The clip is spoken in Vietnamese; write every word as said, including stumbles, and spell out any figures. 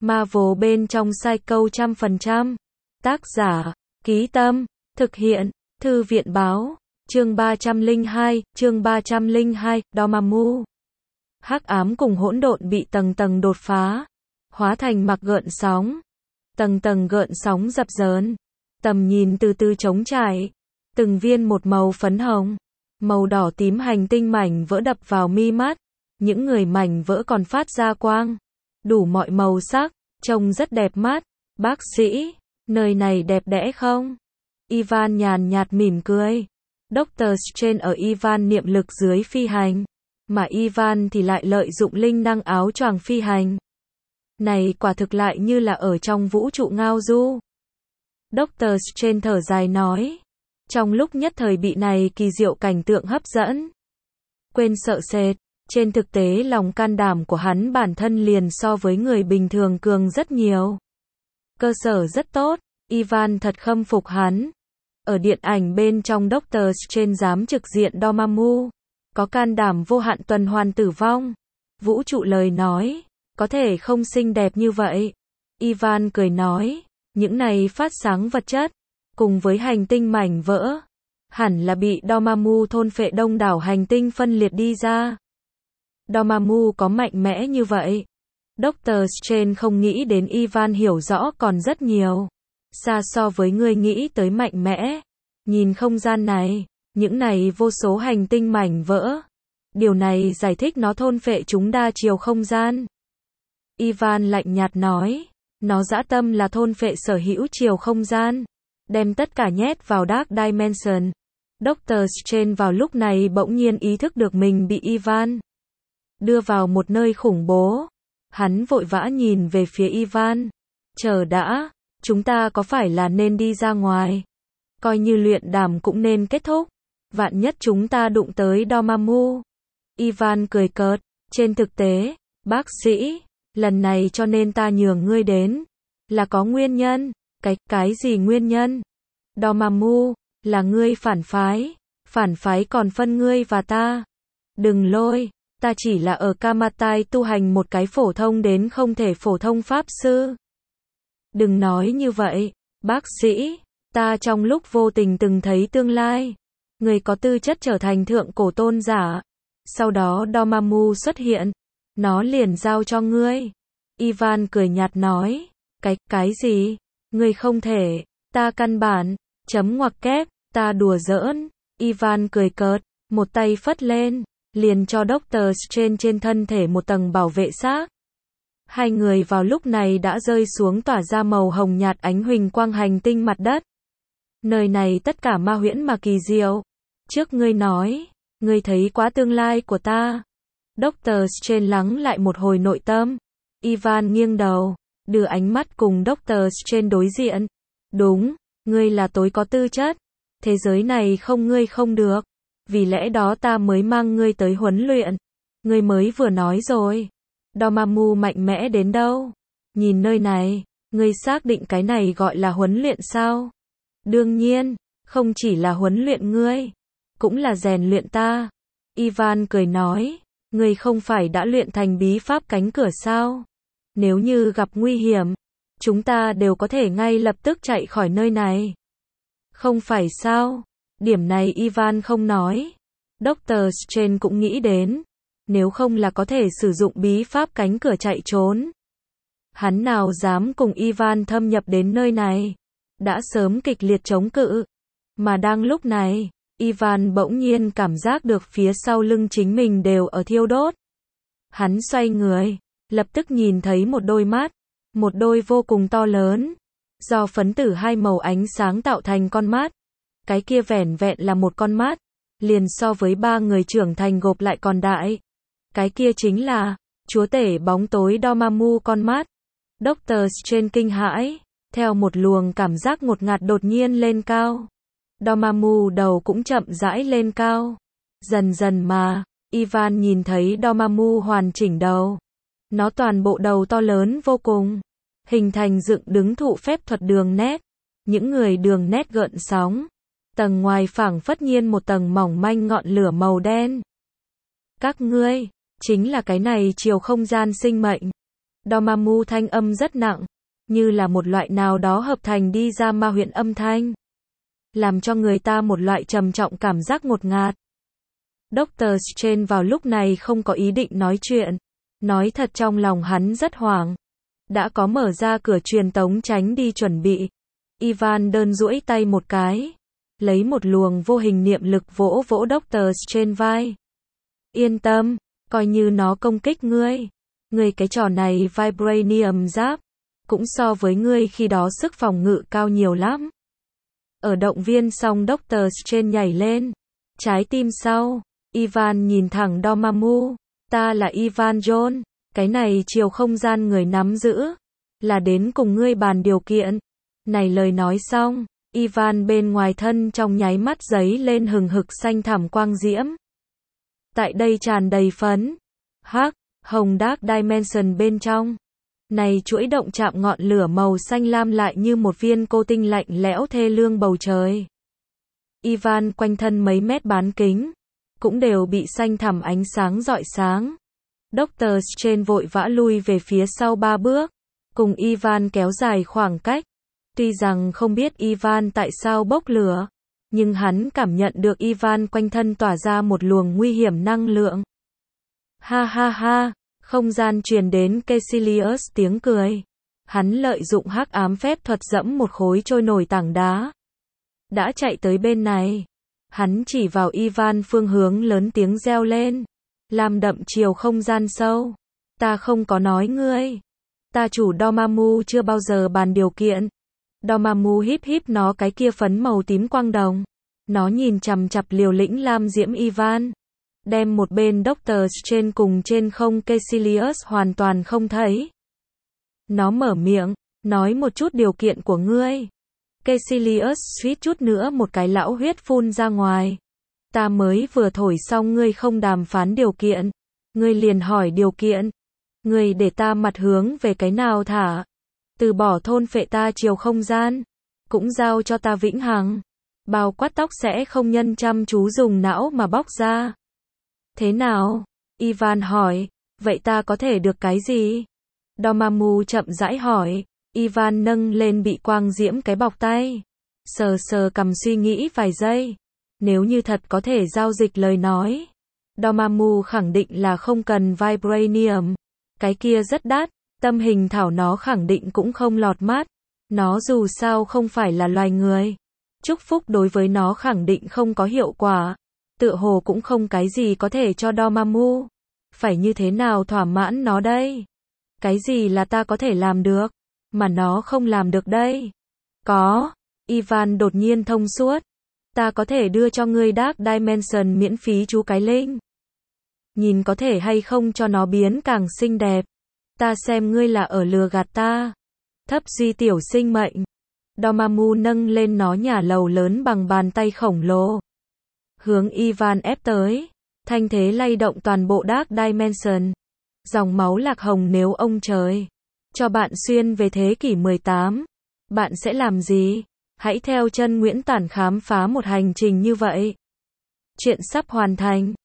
Marvel bên trong Psycho trăm phần trăm. Tác giả, Ký Tâm, thực hiện, Thư viện Báo, chương ba trăm lẻ hai, chương ba trăm lẻ hai, Dormammu. Hắc ám cùng hỗn độn bị tầng tầng đột phá, hóa thành mặc gợn sóng. Tầng tầng gợn sóng dập dờn, tầm nhìn từ từ trống trải, từng viên một màu phấn hồng, màu đỏ tím hành tinh mảnh vỡ đập vào mi mắt, những người mảnh vỡ còn phát ra quang, đủ mọi màu sắc, trông rất đẹp mắt. Bác sĩ, nơi này đẹp đẽ không? Ivan nhàn nhạt mỉm cười. Doctor Strange ở Ivan niệm lực dưới phi hành, mà Ivan thì lại lợi dụng linh năng áo choàng phi hành. Này quả thực lại như là ở trong vũ trụ ngao du. Doctor Strange thở dài nói, trong lúc nhất thời bị này kỳ diệu cảnh tượng hấp dẫn. Quên sợ sệt, trên thực tế lòng can đảm của hắn bản thân liền so với người bình thường cường rất nhiều. Cơ sở rất tốt, Ivan thật khâm phục hắn. Ở điện ảnh bên trong Doctor Strange dám trực diện Dormammu, có can đảm vô hạn tuần hoàn tử vong. Vũ trụ lời nói, có thể không xinh đẹp như vậy. Ivan cười nói, những này phát sáng vật chất, cùng với hành tinh mảnh vỡ, hẳn là bị Dormammu thôn phệ đông đảo hành tinh phân liệt đi ra. Dormammu có mạnh mẽ như vậy. Doctor Strange không nghĩ đến Ivan hiểu rõ còn rất nhiều. Xa so với người nghĩ tới mạnh mẽ. Nhìn không gian này, những này vô số hành tinh mảnh vỡ. Điều này giải thích nó thôn phệ chúng đa chiều không gian. Ivan lạnh nhạt nói, nó dã tâm là thôn phệ sở hữu chiều không gian, đem tất cả nhét vào Dark Dimension. Doctor Strange vào lúc này bỗng nhiên ý thức được mình bị Ivan đưa vào một nơi khủng bố. Hắn vội vã nhìn về phía Ivan. Chờ đã, chúng ta có phải là nên đi ra ngoài? Coi như luyện đàm cũng nên kết thúc. Vạn nhất chúng ta đụng tới Dormammu. Ivan cười cợt, trên thực tế, bác sĩ, lần này cho nên ta nhường ngươi đến, là có nguyên nhân. Cái, cái gì nguyên nhân? Dormammu, là ngươi phản phái, phản phái còn phân ngươi và ta. Đừng lôi, ta chỉ là ở Kamatai tu hành một cái phổ thông đến không thể phổ thông pháp sư. Đừng nói như vậy, bác sĩ, ta trong lúc vô tình từng thấy tương lai. Người có tư chất trở thành thượng cổ tôn giả. Sau đó Dormammu xuất hiện, nó liền giao cho ngươi. Ivan cười nhạt nói, cái, cái gì? Ngươi không thể, ta căn bản, chấm ngoặc kép, ta đùa giỡn. Ivan cười cợt, một tay phất lên, liền cho Doctor Strange trên thân thể một tầng bảo vệ xác. Hai người vào lúc này đã rơi xuống tỏa ra màu hồng nhạt ánh huỳnh quang hành tinh mặt đất. Nơi này tất cả ma huyễn mà kỳ diệu. Trước ngươi nói, ngươi thấy quá tương lai của ta. Doctor Strange lắng lại một hồi nội tâm. Ivan nghiêng đầu, đưa ánh mắt cùng Doctor Strange đối diện. Đúng, ngươi là tối có tư chất. Thế giới này không ngươi không được. Vì lẽ đó ta mới mang ngươi tới huấn luyện. Ngươi mới vừa nói rồi. Dormammu mạnh mẽ đến đâu? Nhìn nơi này, ngươi xác định cái này gọi là huấn luyện sao? Đương nhiên, không chỉ là huấn luyện ngươi, cũng là rèn luyện ta. Ivan cười nói, ngươi không phải đã luyện thành bí pháp cánh cửa sao? Nếu như gặp nguy hiểm, chúng ta đều có thể ngay lập tức chạy khỏi nơi này. Không phải sao? Điểm này Ivan không nói. Doctor Strange cũng nghĩ đến, nếu không là có thể sử dụng bí pháp cánh cửa chạy trốn. Hắn nào dám cùng Ivan thâm nhập đến nơi này, đã sớm kịch liệt chống cự. Mà đang lúc này, Ivan bỗng nhiên cảm giác được phía sau lưng chính mình đều ở thiêu đốt. Hắn xoay người, lập tức nhìn thấy một đôi mắt, một đôi vô cùng to lớn, do phấn tử hai màu ánh sáng tạo thành con mắt. Cái kia vẻn vẹn là một con mắt, liền so với ba người trưởng thành gộp lại còn đại. Cái kia chính là chúa tể bóng tối Dormammu con mắt. Doctor Strange kinh hãi, theo một luồng cảm giác ngột ngạt đột nhiên lên cao. Dormammu đầu cũng chậm rãi lên cao. Dần dần mà, Ivan nhìn thấy Dormammu hoàn chỉnh đầu. Nó toàn bộ đầu to lớn vô cùng, hình thành dựng đứng thụ phép thuật đường nét. Những người đường nét gợn sóng. Tầng ngoài phảng phất nhiên một tầng mỏng manh ngọn lửa màu đen. Các ngươi, chính là cái này chiều không gian sinh mệnh. Dormammu thanh âm rất nặng, như là một loại nào đó hợp thành đi ra ma huyện âm thanh, làm cho người ta một loại trầm trọng cảm giác ngột ngạt. Doctor Strange vào lúc này không có ý định nói chuyện, nói thật trong lòng hắn rất hoảng. Đã có mở ra cửa truyền tống tránh đi chuẩn bị. Ivan đơn duỗi tay một cái, lấy một luồng vô hình niệm lực vỗ vỗ Doctor Strange vai. Yên tâm, coi như nó công kích ngươi. Ngươi cái trò này Vibranium giáp, cũng so với ngươi khi đó sức phòng ngự cao nhiều lắm. Ở động viên xong Doctor Strange nhảy lên. Trái tim sau, Ivan nhìn thẳng Dormammu. Ta là Ivan John, cái này chiều không gian người nắm giữ, là đến cùng ngươi bàn điều kiện. Này lời nói xong, Ivan bên ngoài thân trong nháy mắt giấy lên hừng hực xanh thẳm quang diễm. Tại đây tràn đầy phấn, hắc, hồng Dark Dimension bên trong. Này chuỗi động chạm ngọn lửa màu xanh lam lại như một viên cô tinh lạnh lẽo thê lương bầu trời. Ivan quanh thân mấy mét bán kính, cũng đều bị xanh thẳm ánh sáng rọi sáng. Doctor Strange vội vã lui về phía sau ba bước, cùng Ivan kéo dài khoảng cách. Tuy rằng không biết Ivan tại sao bốc lửa, nhưng hắn cảm nhận được Ivan quanh thân tỏa ra một luồng nguy hiểm năng lượng. Ha ha ha, không gian truyền đến Caecilius tiếng cười. Hắn lợi dụng hắc ám phép thuật dẫm một khối trôi nổi tảng đá. Đã chạy tới bên này. Hắn chỉ vào Ivan phương hướng lớn tiếng reo lên. Làm đậm chiều không gian sâu. Ta không có nói ngươi. Ta chủ Dormammu chưa bao giờ bàn điều kiện. Dormammu híp híp nó cái kia phấn màu tím quang đồng. Nó nhìn chằm chằm liều lĩnh lam diễm Ivan. Đem một bên Doctor Strange cùng trên không Caecilius hoàn toàn không thấy. Nó mở miệng, nói một chút điều kiện của ngươi. Caecilius suýt chút nữa một cái lão huyết phun ra ngoài. Ta mới vừa thổi xong ngươi không đàm phán điều kiện. Ngươi liền hỏi điều kiện. Ngươi để ta mặt hướng về cái nào thả. Từ bỏ thôn phệ ta chiều không gian. Cũng giao cho ta vĩnh hằng. Bao quát tóc sẽ không nhân chăm chú dùng não mà bóc ra. Thế nào? Ivan hỏi. Vậy ta có thể được cái gì? Dormammu chậm rãi hỏi. Ivan nâng lên bị quang diễm cái bọc tay. Sờ sờ cầm suy nghĩ vài giây. Nếu như thật có thể giao dịch lời nói. Dormammu khẳng định là không cần Vibranium. Cái kia rất đắt. Tâm hình thảo nó khẳng định cũng không lọt mắt. Nó dù sao không phải là loài người. Chúc phúc đối với nó khẳng định không có hiệu quả. Tựa hồ cũng không cái gì có thể cho Dormammu. Phải như thế nào thỏa mãn nó đây? Cái gì là ta có thể làm được, mà nó không làm được đây? Có. Ivan đột nhiên thông suốt. Ta có thể đưa cho ngươi Dark Dimension miễn phí chú cái linh. Nhìn có thể hay không cho nó biến càng xinh đẹp. Ta xem ngươi là ở lừa gạt ta. Thấp duy tiểu sinh mệnh. Dormammu nâng lên nó nhả lầu lớn bằng bàn tay khổng lồ. Hướng Ivan ép tới. Thanh thế lay động toàn bộ Dark Dimension. Dòng máu lạc hồng nếu ông trời cho bạn xuyên về thế kỷ mười tám. Bạn sẽ làm gì? Hãy theo chân Nguyễn Tản khám phá một hành trình như vậy. Chuyện sắp hoàn thành.